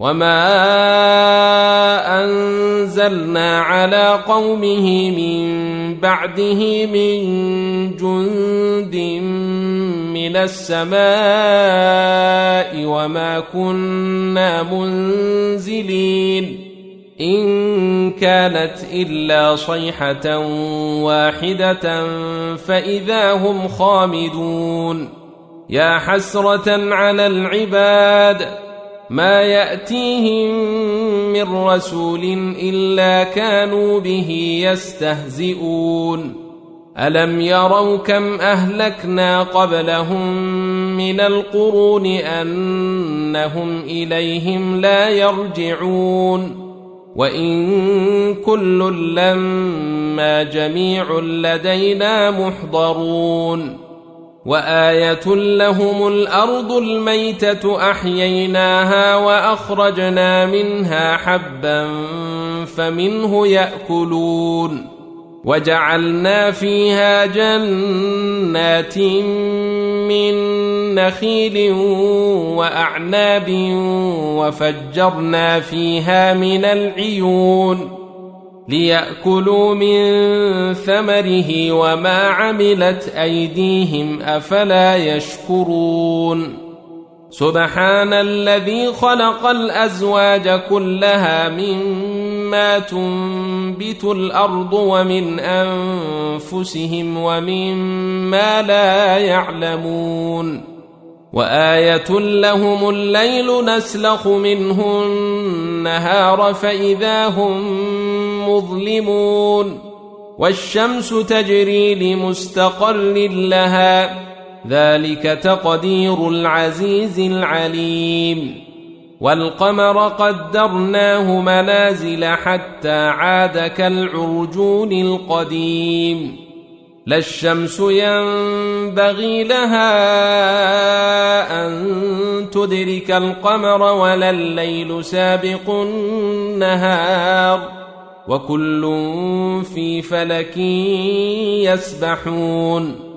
وما أنزلنا على قومه من بعده من جند من السماء وما كنا منزلين إن كانت إلا صيحة واحدة فإذا هم خامدون يا حسرة على العباد ما يأتيهم من رسول إلا كانوا به يستهزئون ألم يروا كم أهلكنا قبلهم من القرون أنهم إليهم لا يرجعون وإن كل لما جميع لدينا محضرون وآية لهم الأرض الميتة أحييناها وأخرجنا منها حبا فمنه يأكلون وجعلنا فيها جنات من نخيل وأعناب وفجرنا فيها من العيون ليأكلوا من ثمره وما عملت أيديهم أفلا يشكرون سبحان الذي خلق الأزواج كلها مما تنبت الأرض ومن أنفسهم ومما لا يعلمون وآية لهم الليل نسلخ منه النهار فإذا هم مظلمون والشمس تجري لمستقر لها ذلك تقدير العزيز العليم والقمر قدرناه منازل حتى عاد كالعرجون القديم لا الشمس ينبغي لها أن تدرك القمر ولا الليل سابق النهار وكل في فلك يسبحون